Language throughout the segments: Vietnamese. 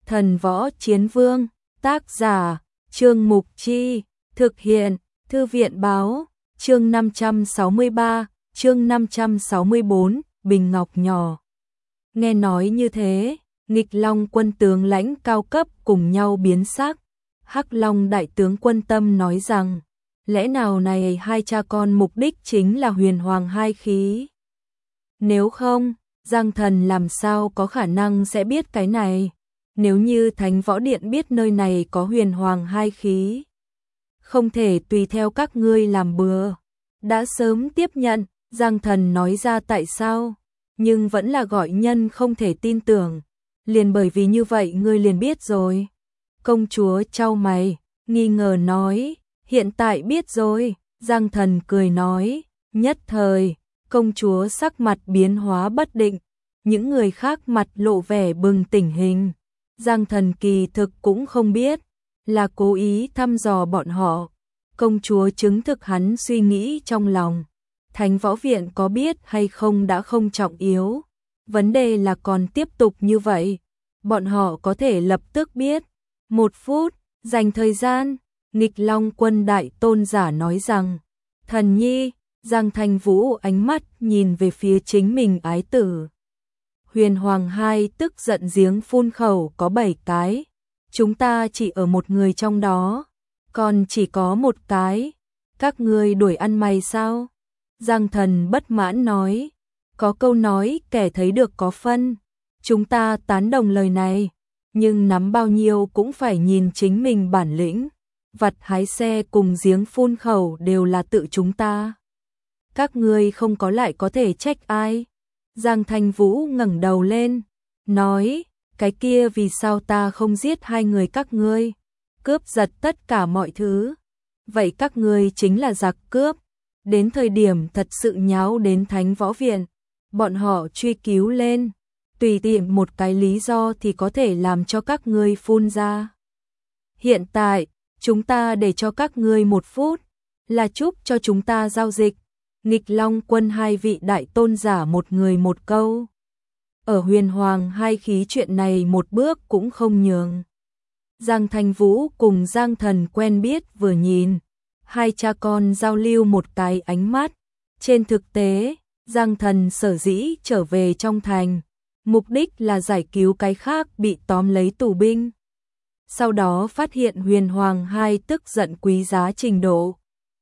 Thần Võ Chiến Vương, tác giả, Trương Mục Chi, thực hiện, Thư viện báo, chương 563, chương 564, Bình Ngọc nhỏ. Nghe nói như thế, Nghịch Long quân tướng lãnh cao cấp cùng nhau biến sắc. Hắc Long đại tướng Quân Tâm nói rằng, lẽ nào này hai cha con mục đích chính là huyền hoàng hai khí? Nếu không, Giang Thần làm sao có khả năng sẽ biết cái này? Nếu như Thánh Võ Điện biết nơi này có huyền hoàng hai khí, không thể tùy theo các ngươi làm bừa. Đã sớm tiếp nhận, Giang Thần nói ra tại sao, nhưng vẫn là gọi nhân không thể tin tưởng. Liền bởi vì như vậy ngươi liền biết rồi. Công chúa chau mày, nghi ngờ nói, hiện tại biết rồi. Giang Thần cười nói, nhất thời, công chúa sắc mặt biến hóa bất định, những người khác mặt lộ vẻ bừng tỉnh hình. Giang Thần kỳ thực cũng không biết, là cố ý thăm dò bọn họ. Công chúa chứng thực hắn suy nghĩ trong lòng. Thánh Võ Viện có biết hay không đã không trọng yếu. Vấn đề là còn tiếp tục như vậy, bọn họ có thể lập tức biết. 1 phút, dành thời gian, Nghịch Long quân đại tôn giả nói rằng, thần nhi. Giang Thanh Vũ ánh mắt nhìn về phía chính mình ái tử. Huyền Hoàng hai tức giận giếng phun khẩu có 7 cái. Chúng ta chỉ ở một người trong đó, còn chỉ có một cái. Các ngươi đuổi ăn mày sao? Giang Thần bất mãn nói. Có câu nói kẻ thấy được có phân. Chúng ta tán đồng lời này, nhưng nắm bao nhiêu cũng phải nhìn chính mình bản lĩnh. Vặt hái xe cùng giếng phun khẩu đều là tự chúng ta. Các ngươi không có lại có thể trách ai. Giang Thanh Vũ ngẩng đầu lên, nói, cái kia vì sao ta không giết hai người các ngươi, cướp giật tất cả mọi thứ. Vậy các ngươi chính là giặc cướp. Đến thời điểm thật sự nháo đến Thánh Võ Viện, bọn họ truy cứu lên, tùy tiện một cái lý do thì có thể làm cho các ngươi phun ra. Hiện tại, chúng ta để cho các ngươi 1 phút, là chúc cho chúng ta giao dịch. Nghịch Long quân hai vị đại tôn giả một người một câu. Ở huyền hoàng hai khí chuyện này một bước cũng không nhường. Giang Thanh Vũ cùng Giang Thần quen biết vừa nhìn, hai cha con giao lưu một cái ánh mắt. Trên thực tế, Giang Thần sở dĩ trở về trong thành, mục đích là giải cứu cái khác bị tóm lấy tù binh. Sau đó phát hiện huyền hoàng hai tức giận quý giá trình độ,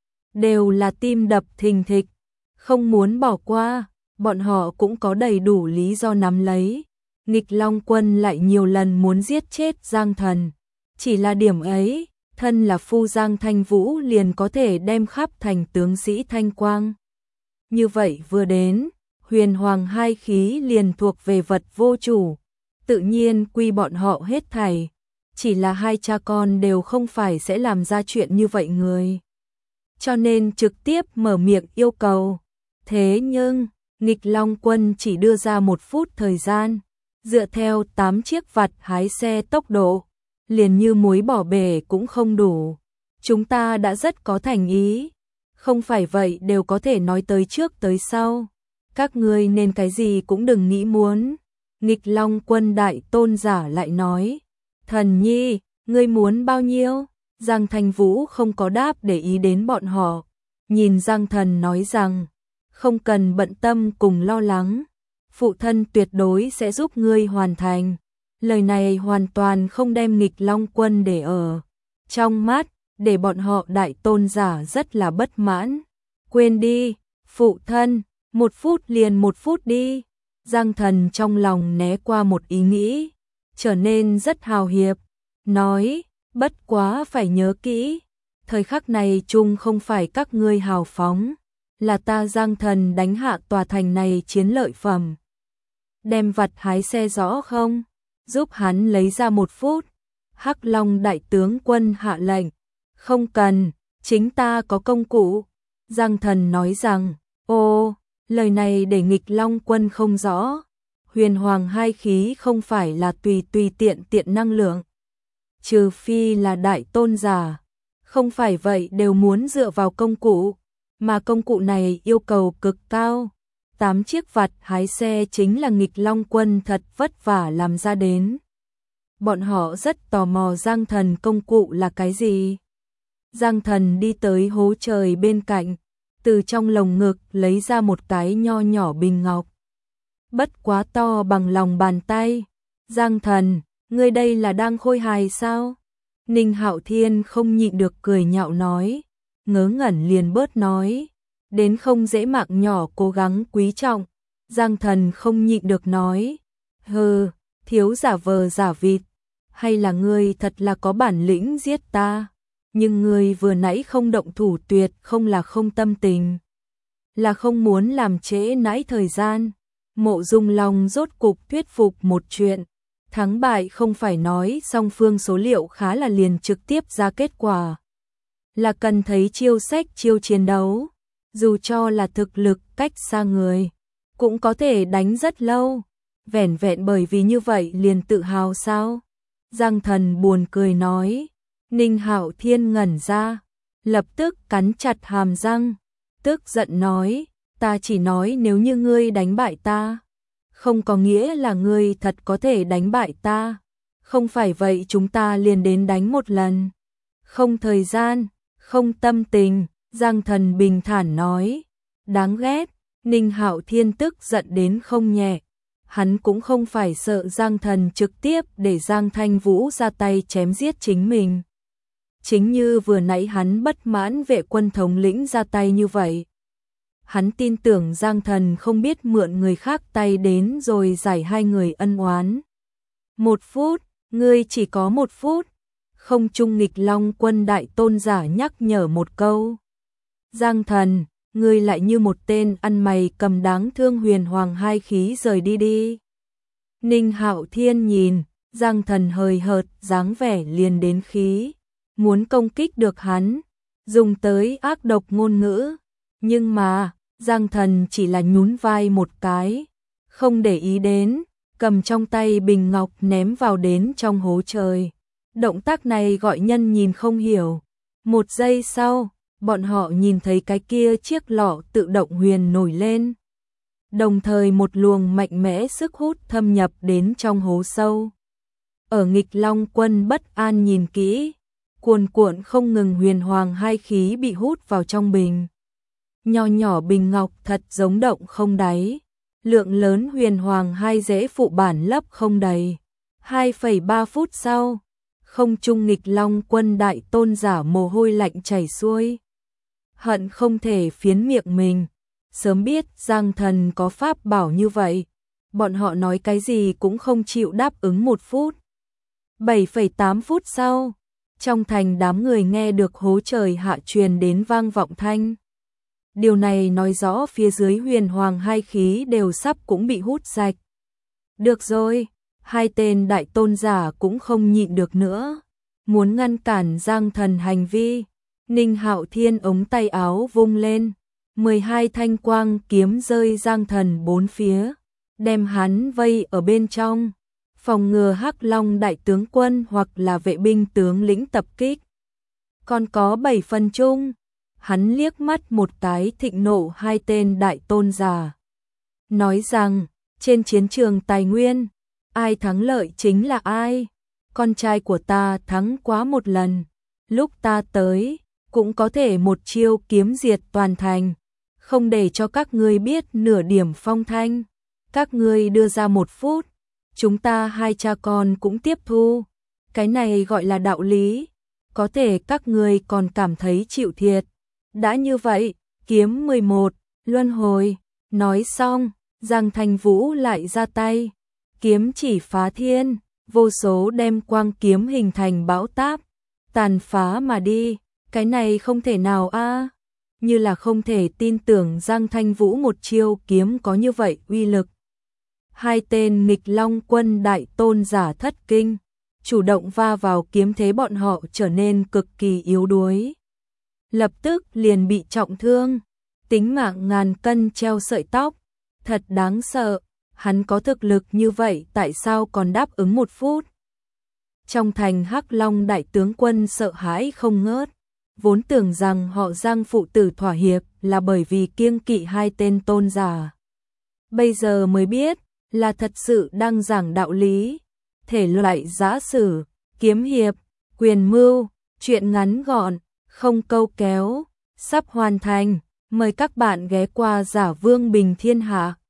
đều là tim đập thình thịch, không muốn bỏ qua, bọn họ cũng có đầy đủ lý do nắm lấy. Nghịch Long quân lại nhiều lần muốn giết chết Giang Thần, chỉ là điểm ấy, thân là phu Giang Thanh Vũ liền có thể đem khắp thành tướng sĩ thanh quang. Như vậy vừa đến, huyền hoàng hai khí liền thuộc về vật vô chủ, tự nhiên quy bọn họ hết thảy. Chỉ là hai cha con đều không phải sẽ làm ra chuyện như vậy người, cho nên trực tiếp mở miệng yêu cầu. Thế nhưng, Nghịch Long quân chỉ đưa ra 1 phút thời gian, dựa theo 8 chiếc vặt hái xe tốc độ, liền như muối bỏ bể cũng không đủ. Chúng ta đã rất có thành ý, không phải vậy đều có thể nói tới trước tới sau. Các ngươi nên cái gì cũng đừng nghĩ muốn. Nghịch Long quân đại tôn giả lại nói, thần nhi, ngươi muốn bao nhiêu? Giang Thanh Vũ không có đáp để ý đến bọn họ, nhìn Giang Thần nói rằng, không cần bận tâm cùng lo lắng, phụ thân tuyệt đối sẽ giúp ngươi hoàn thành. Lời này hoàn toàn không đem Nghịch Long quân để ở trong mắt, để bọn họ đại tôn giả rất là bất mãn. Quên đi, phụ thân, 1 phút liền 1 phút đi. Giang Thần trong lòng né qua một ý nghĩ, trở nên rất hào hiệp, nói, bất quá phải nhớ kỹ, thời khắc này chung không phải các ngươi hào phóng, là ta Giang Thần đánh hạ tòa thành này chiến lợi phẩm. Đem vặt hái xe rõ không? Giúp hắn lấy ra 1 phút. Hắc Long đại tướng quân hạ lệnh. Không cần, chính ta có công cụ. Giang Thần nói rằng, ô, lời này để Nghịch Long quân không rõ. Huyền hoàng hai khí không phải là tùy tiện năng lượng. Trừ phi là đại tôn giả. Không phải vậy đều muốn dựa vào công cụ. Mà công cụ này yêu cầu cực cao. 8 chiếc vặt hái xe chính là Nghịch Long quân thật vất vả làm ra đến. bọn họ rất tò mò Giang Thần công cụ là cái gì. Giang Thần đi tới hố trời bên cạnh, từ trong lồng ngực lấy ra một cái nho nhỏ bình ngọc. Bất quá to bằng lòng bàn tay. Giang Thần, ngươi đây là đang khôi hài sao? Ninh Hạo Thiên không nhịn được cười nhạo nói, ngớ ngẩn liền bớt nói, đến không dễ mạng nhỏ cố gắng quý trọng. Giang Thần không nhịn được nói, hừ, thiếu giả vờ giả vịt, hay là ngươi thật là có bản lĩnh giết ta, nhưng ngươi vừa nãy không động thủ tuyệt không là không tâm tình, là không muốn làm trễ nãi thời gian. Mộ Dung Long rốt cục thuyết phục một chuyện, thắng bại không phải nói song phương số liệu khá là liền trực tiếp ra kết quả, là cần thấy chiêu sách chiêu chiến đấu, dù cho là thực lực cách xa người, cũng có thể đánh rất lâu, vẻn vẹn bởi vì như vậy liền tự hào sao? Giang Thần buồn cười nói. Ninh Hạo Thiên ngẩn ra, lập tức cắn chặt hàm răng, tức giận nói, ta chỉ nói nếu như ngươi đánh bại ta, không có nghĩa là ngươi thật có thể đánh bại ta, không phải vậy chúng ta liền đến đánh một lần. Không thời gian, không tâm tình, Giang Thần bình thản nói, đáng ghét. Ninh Hạo Thiên tức giận đến không nhẹ, hắn cũng không phải sợ Giang Thần trực tiếp để Giang Thanh Vũ ra tay chém giết chính mình. Chính như vừa nãy hắn bất mãn vệ quân thống lĩnh ra tay như vậy. Hắn tin tưởng Giang Thần không biết mượn người khác tay đến rồi giải hai người ân oán. 1 phút, ngươi chỉ có 1 phút. Không Trung Nghịch Long Quân đại tôn giả nhắc nhở một câu. Giang Thần, ngươi lại như một tên ăn mày cầm đáng thương huyền hoàng hai khí rời đi đi. Ninh Hạo Thiên nhìn, Giang Thần hời hợt dáng vẻ liền đến khí, muốn công kích được hắn, dùng tới ác độc ngôn ngữ, nhưng mà Giang Thần chỉ là nhún vai một cái, không để ý đến, cầm trong tay bình ngọc ném vào đến trong hố trời. Động tác này gọi nhân nhìn không hiểu. 1 giây sau, bọn họ nhìn thấy cái kia chiếc lọ tự động huyền nổi lên. Đồng thời một luồng mạnh mẽ sức hút thâm nhập đến trong hố sâu. Ở Nghịch Long Quân bất an nhìn kỹ, cuồn cuộn không ngừng huyền hoàng hai khí bị hút vào trong bình. Nho nhỏ bình ngọc thật giống động không đáy. Lượng lớn huyền hoàng hai dễ phụ bản lấp không đầy. 2,3 phút sau, Không Trung Nghịch Long Quân đại tôn giả mồ hôi lạnh chảy xuôi. Hận không thể phiến miệng mình. Sớm biết Giang Thần có pháp bảo như vậy, bọn họ nói cái gì cũng không chịu đáp ứng 1 phút. 7,8 phút sau, trong thành đám người nghe được hố trời hạ truyền đến vang vọng thanh. Điều này nói rõ phía dưới huyền hoàng hai khí đều sắp cũng bị hút sạch. Được rồi, hai tên đại tôn giả cũng không nhịn được nữa, muốn ngăn cản Giang Thần hành vi. Ninh Hạo Thiên ống tay áo vung lên, 12 thanh quang kiếm rơi Giang Thần bốn phía, đem hắn vây ở bên trong, phòng ngừa Hắc Long đại tướng quân hoặc là vệ binh tướng lĩnh tập kích. Còn có 7 phần chung, hắn liếc mắt một cái thịnh nộ hai tên đại tôn giả, nói rằng, trên chiến trường tài nguyên, ai thắng lợi chính là ai, con trai của ta thắng quá một lần, lúc ta tới, cũng có thể một chiêu kiếm diệt toàn thành, không để cho các ngươi biết nửa điểm phong thanh, các ngươi đưa ra 1 phút, chúng ta hai cha con cũng tiếp thu, cái này gọi là đạo lý, có thể các ngươi còn cảm thấy chịu thiệt. Đã như vậy, kiếm 11, luân hồi, nói xong, Giang Thanh Vũ lại ra tay, kiếm chỉ phá thiên, vô số đem quang kiếm hình thành bão táp, tàn phá mà đi, cái này không thể nào a, như là không thể tin tưởng Giang Thanh Vũ một chiêu kiếm có như vậy uy lực. Hai tên Nghịch Long Quân đại tôn giả thất kinh, chủ động va vào kiếm thế bọn họ trở nên cực kỳ yếu đuối. Lập tức liền bị trọng thương, tính mạng ngàn cân treo sợi tóc, thật đáng sợ, hắn có thực lực như vậy tại sao còn đáp ứng 1 phút. Trong thành Hắc Long đại tướng quân sợ hãi không ngớt, vốn tưởng rằng họ Giang phụ tử thỏa hiệp là bởi vì kiêng kỵ hai tên tôn giả. Bây giờ mới biết là thật sự đang giảng đạo lý, thể loại giã sử, kiếm hiệp, quyền mưu, truyện ngắn gọn, không câu kéo, sắp hoàn thành. Mời các bạn ghé qua Giả Vương Bình Thiên Hạ.